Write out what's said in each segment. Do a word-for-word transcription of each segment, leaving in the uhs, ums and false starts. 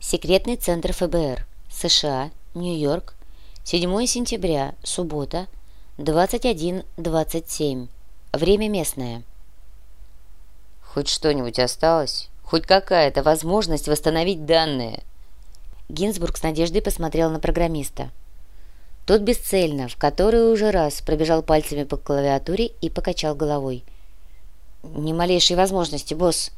Секретный центр ФБР, США, Нью-Йорк, седьмое сентября, суббота, двадцать один двадцать семь. Время местное. Хоть что-нибудь осталось? Хоть какая-то возможность восстановить данные? Гинзбург с надеждой посмотрел на программиста. Тот бесцельно, в который уже раз пробежал пальцами по клавиатуре и покачал головой. «Ни малейшей возможности, босс».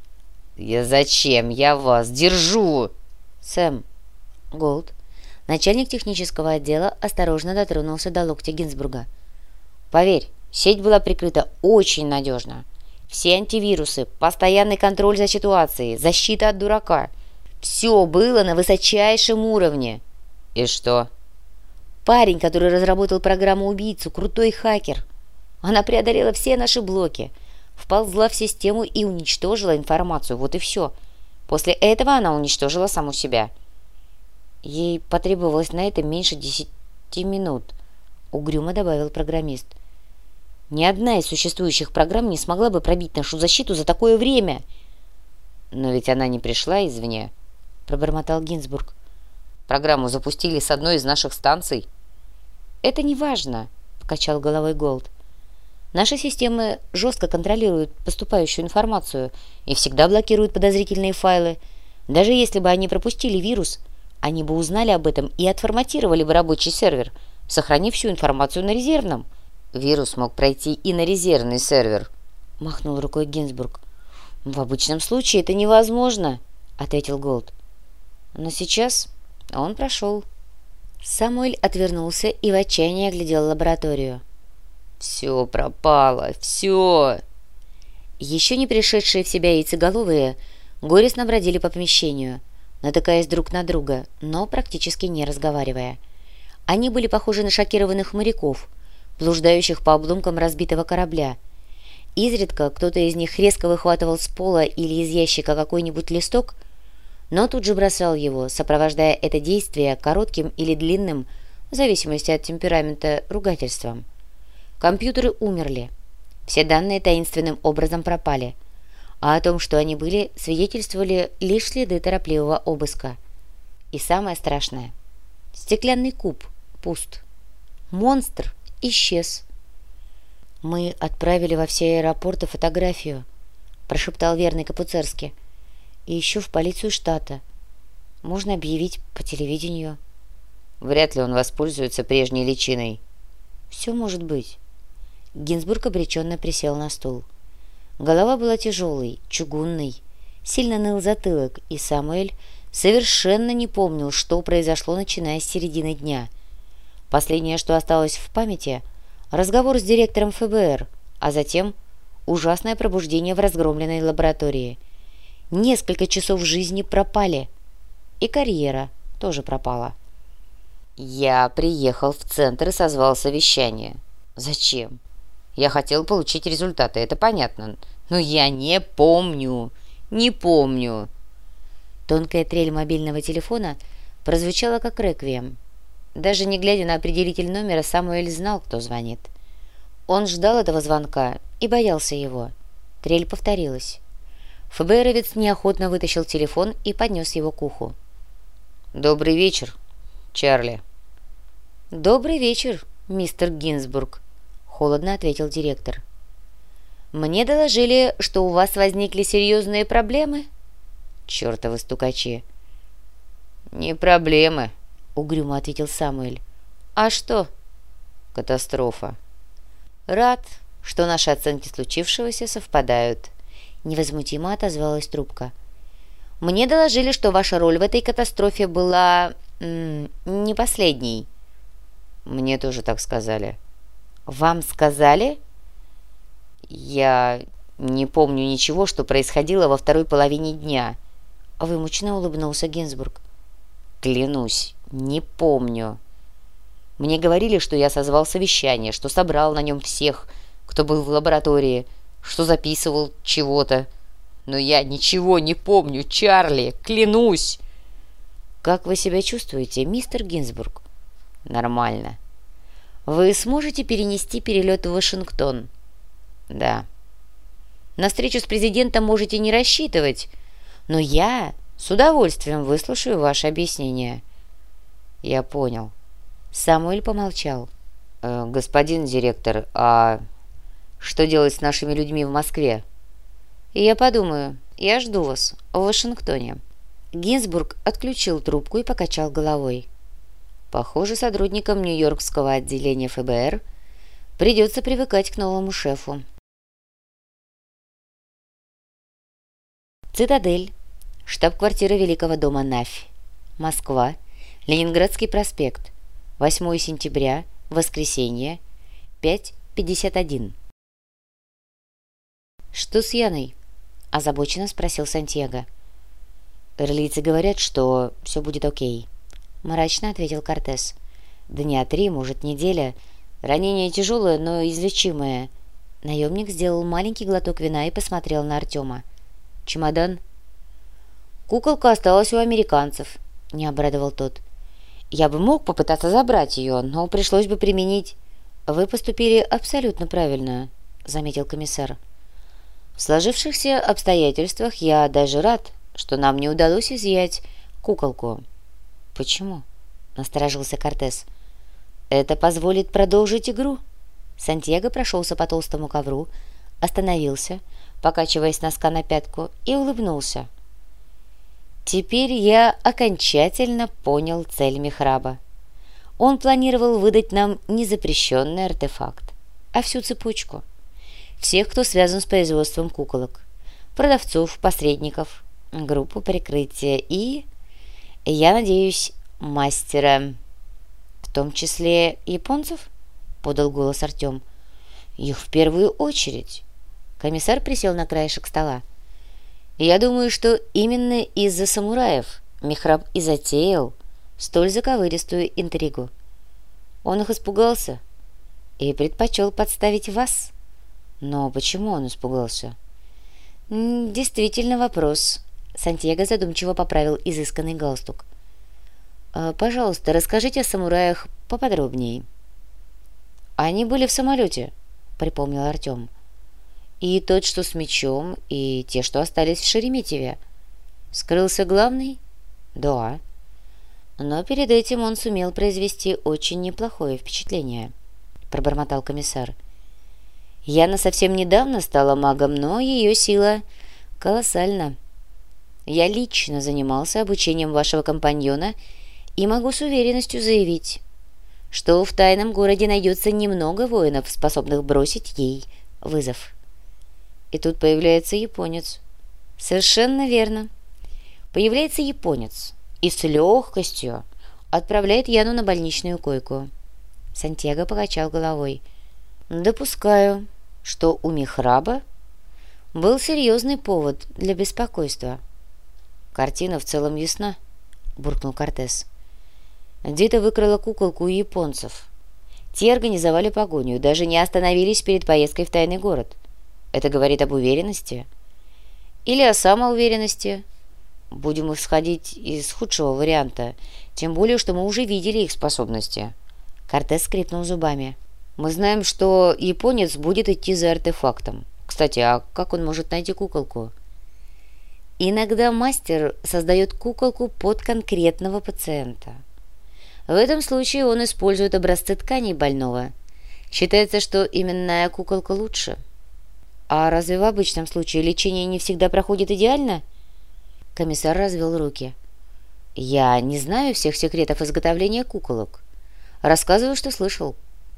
«Я зачем? Я вас держу!» «Сэм». Голд, начальник технического отдела, осторожно дотронулся до локтя Гинзбурга. «Поверь, сеть была прикрыта очень надежно. Все антивирусы, постоянный контроль за ситуацией, защита от дурака. Все было на высочайшем уровне». «И что?» «Парень, который разработал программу-убийцу, крутой хакер. Она преодолела все наши блоки, вползла в систему и уничтожила информацию. Вот и все. После этого она уничтожила саму себя». «Ей потребовалось на это меньше десяти минут», — угрюмо добавил программист. «Ни одна из существующих программ не смогла бы пробить нашу защиту за такое время». «Но ведь она не пришла извне», — пробормотал Гинзбург. «Программу запустили с одной из наших станций». «Это не важно», — покачал головой Голд. «Наши системы жестко контролируют поступающую информацию и всегда блокируют подозрительные файлы. Даже если бы они пропустили вирус, они бы узнали об этом и отформатировали бы рабочий сервер, сохранив всю информацию на резервном». «Вирус мог пройти и на резервный сервер», — махнул рукой Гинзбург. «В обычном случае это невозможно», — ответил Голд. «Но сейчас он прошел». Самуэль отвернулся и в отчаянии оглядел лабораторию. «Все пропало, все!» Еще не пришедшие в себя яйцеголовые горестно бродили по помещению, натыкаясь друг на друга, но практически не разговаривая. Они были похожи на шокированных моряков, блуждающих по обломкам разбитого корабля. Изредка кто-то из них резко выхватывал с пола или из ящика какой-нибудь листок, но тут же бросал его, сопровождая это действие коротким или длинным, в зависимости от темперамента, ругательством. Компьютеры умерли. Все данные таинственным образом пропали, а о том, что они были, свидетельствовали лишь следы торопливого обыска. И самое страшное — стеклянный куб пуст. Монстр исчез. «Мы отправили во все аэропорты фотографию», — прошептал верный Капуцерский. «И еще в полицию штата. Можно объявить по телевидению». «Вряд ли он воспользуется прежней личиной». «Все может быть». Гинзбург обреченно присел на стул. Голова была тяжелой, чугунной, сильно ныл затылок, и Самуэль совершенно не помнил, что произошло, начиная с середины дня. Последнее, что осталось в памяти — разговор с директором ФБР, а затем ужасное пробуждение в разгромленной лаборатории. Несколько часов жизни пропали, и карьера тоже пропала. «Я приехал в центр и созвал совещание. Зачем? Я хотел получить результаты, это понятно. Но я не помню, не помню». Тонкая трель мобильного телефона прозвучала как реквием. Даже не глядя на определитель номера, Самуэль знал, кто звонит. Он ждал этого звонка и боялся его. Трель повторилась. ФБРовец неохотно вытащил телефон и поднес его к уху. «Добрый вечер, Чарли». «Добрый вечер, мистер Гинзбург», — холодно ответил директор. «Мне доложили, что у вас возникли серьезные проблемы?» «Чертовы стукачи». «Не проблемы», — угрюмо ответил Самуэль. «А что?» «Катастрофа». «Рад, что наши оценки случившегося совпадают», — невозмутимо отозвалась трубка. «Мне доложили, что ваша роль в этой катастрофе была... М- не последней». «Мне тоже так сказали». «Вам сказали?» «Я не помню ничего, что происходило во второй половине дня», — вымученно улыбнулся Гинзбург. «Клянусь, не помню. Мне говорили, что я созвал совещание, что собрал на нем всех, кто был в лаборатории, что записывал чего-то. Но я ничего не помню, Чарли, клянусь!» «Как вы себя чувствуете, мистер Гинзбург?» «Нормально». «Вы сможете перенести перелет в Вашингтон?» «Да». «На встречу с президентом можете не рассчитывать, но я «С удовольствием выслушаю ваше объяснение». «Я понял». Самуэль помолчал. «Э, «Господин директор, а что делать с нашими людьми в Москве?» «И я подумаю. Я жду вас в Вашингтоне». Гинзбург отключил трубку и покачал головой. «Похоже, сотрудникам Нью-Йоркского отделения эф бэ эр придется привыкать к новому шефу». Цитадель. Штаб-квартира Великого дома Нафь. Москва. Ленинградский проспект. восьмое сентября. Воскресенье. пять пятьдесят один. «Что с Яной?» – озабоченно спросил Сантьяго. «Эрлийцы говорят, что все будет окей», – мрачно ответил Кортес. «Дня три, может, неделя. Ранение тяжелое, но излечимое». Наемник сделал маленький глоток вина и посмотрел на Артема. «Чемодан?» «Куколка осталась у американцев», – не обрадовал тот. «Я бы мог попытаться забрать ее, но пришлось бы применить...» «Вы поступили абсолютно правильно», – заметил комиссар. «В сложившихся обстоятельствах я даже рад, что нам не удалось изъять куколку». «Почему?» – насторожился Кортес. «Это позволит продолжить игру». Сантьяго прошелся по толстому ковру, остановился, покачиваясь с носка на пятку, и улыбнулся. «Теперь я окончательно понял цель Михраба. Он планировал выдать нам не запрещенный артефакт, а всю цепочку. Всех, кто связан с производством куколок, продавцов, посредников, группу прикрытия и, я надеюсь, мастера». «В том числе японцев?» — подал голос Артем. «Их в первую очередь». Комиссар присел на краешек стола. «Я думаю, что именно из-за самураев Михраб и затеял столь заковыристую интригу. Он их испугался и предпочел подставить вас». «Но почему он испугался?» «Действительно вопрос». Сантьяго задумчиво поправил изысканный галстук. «Пожалуйста, расскажите о самураях поподробнее». «Они были в самолете», — припомнил Артем. «И тот, что с мечом, и те, что остались в Шереметьеве. Скрылся главный?» «Да». «Но перед этим он сумел произвести очень неплохое впечатление», — пробормотал комиссар. «Яна совсем недавно стала магом, но ее сила колоссальна. Я лично занимался обучением вашего компаньона и могу с уверенностью заявить, что в тайном городе найдется немного воинов, способных бросить ей вызов». И тут появляется японец. «Совершенно верно. Появляется японец и с легкостью отправляет Яну на больничную койку». Сантьяго покачал головой. «Допускаю, что у Михраба был серьезный повод для беспокойства». «Картина в целом ясна», — буркнул Кортес. «Дита выкрала куколку у японцев. Те организовали погоню, даже не остановились перед поездкой в тайный город. Это говорит об уверенности? Или о самоуверенности? Будем исходить из худшего варианта, тем более, что мы уже видели их способности». Кортес скрипнул зубами. «Мы знаем, что японец будет идти за артефактом. Кстати, а как он может найти куколку?» «Иногда мастер создает куколку под конкретного пациента. В этом случае он использует образцы тканей больного. Считается, что именная куколка лучше». «А разве в обычном случае лечение не всегда проходит идеально?» Комиссар развел руки. «Я не знаю всех секретов изготовления куколок. Рассказываю, что слышал».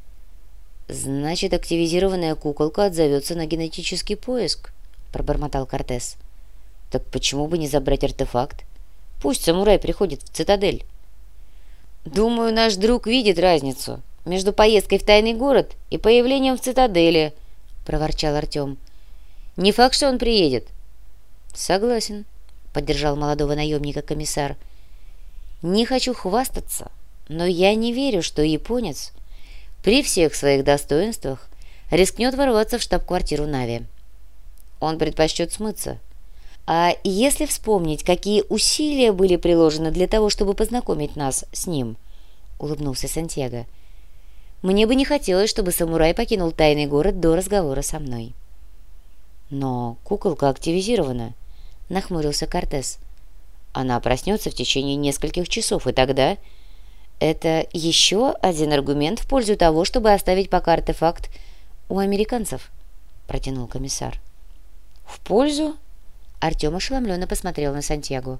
«Значит, активизированная куколка отзовется на генетический поиск», — пробормотал Кортес. «Так почему бы не забрать артефакт? Пусть самурай приходит в цитадель». «Думаю, наш друг видит разницу между поездкой в тайный город и появлением в цитадели», — проворчал Артем. «Не факт, что он приедет». «Согласен», — поддержал молодого наемника комиссар. «Не хочу хвастаться, но я не верю, что японец при всех своих достоинствах рискнет ворваться в штаб-квартиру Нави. Он предпочтет смыться. А если вспомнить, какие усилия были приложены для того, чтобы познакомить нас с ним», — улыбнулся Сантьяго, — «мне бы не хотелось, чтобы самурай покинул тайный город до разговора со мной». «Но куколка активизирована», — нахмурился Кортес. Она проснется в течение нескольких часов, и тогда... Это еще один аргумент в пользу того, чтобы оставить пока артефакт у американцев, протянул комиссар. В пользу? Артем ошеломленно посмотрел на Сантьяго.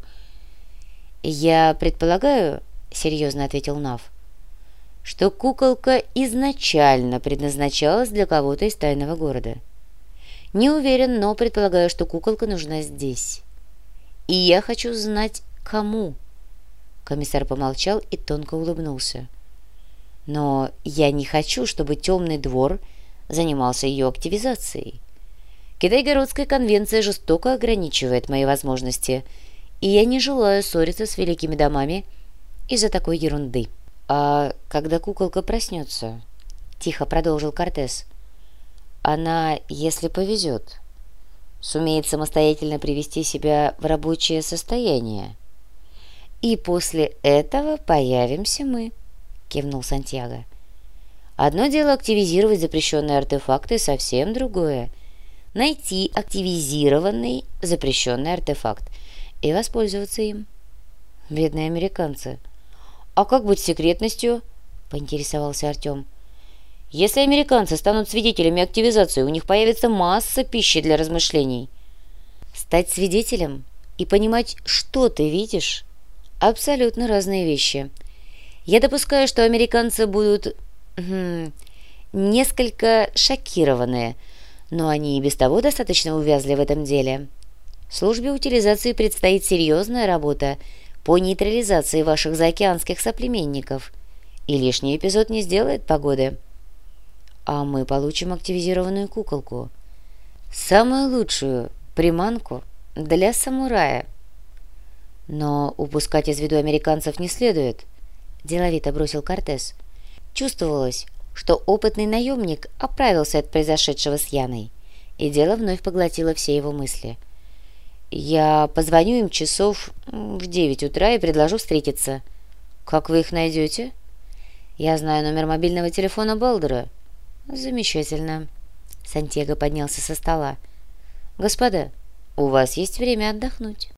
«Я предполагаю, — серьезно ответил Нав, — что куколка изначально предназначалась для кого-то из тайного города. Не уверен, но предполагаю, что куколка нужна здесь. И я хочу знать, кому». Комиссар помолчал и тонко улыбнулся. «Но я не хочу, чтобы темный двор занимался ее активизацией. Китайгородская конвенция жестоко ограничивает мои возможности, и я не желаю ссориться с великими домами из-за такой ерунды». «А когда куколка проснется?» — тихо продолжил Кортес. «Она, если повезет, сумеет самостоятельно привести себя в рабочее состояние. И после этого появимся мы», — кивнул Сантьяго. «Одно дело активизировать запрещенные артефакты, совсем другое — найти активизированный запрещенный артефакт и воспользоваться им». «Бедные американцы». «А как быть с секретностью?» — поинтересовался Артем. «Если американцы станут свидетелями активизации, у них появится масса пищи для размышлений». «Стать свидетелем и понимать, что ты видишь — абсолютно разные вещи. Я допускаю, что американцы будут хм, несколько шокированы, но они и без того достаточно увязли в этом деле. Службе утилизации предстоит серьезная работа по нейтрализации ваших заокеанских соплеменников, и лишний эпизод не сделает погоды. А мы получим активизированную куколку. Самую лучшую приманку для самурая». «Но упускать из виду американцев не следует», — деловито бросил Кортес. Чувствовалось, что опытный наемник оправился от произошедшего с Яной, и дело вновь поглотило все его мысли. «Я позвоню им часов в девять утра и предложу встретиться». «Как вы их найдете?» «Я знаю номер мобильного телефона Балдера». «Замечательно». Сантьяго поднялся со стола. «Господа, у вас есть время отдохнуть».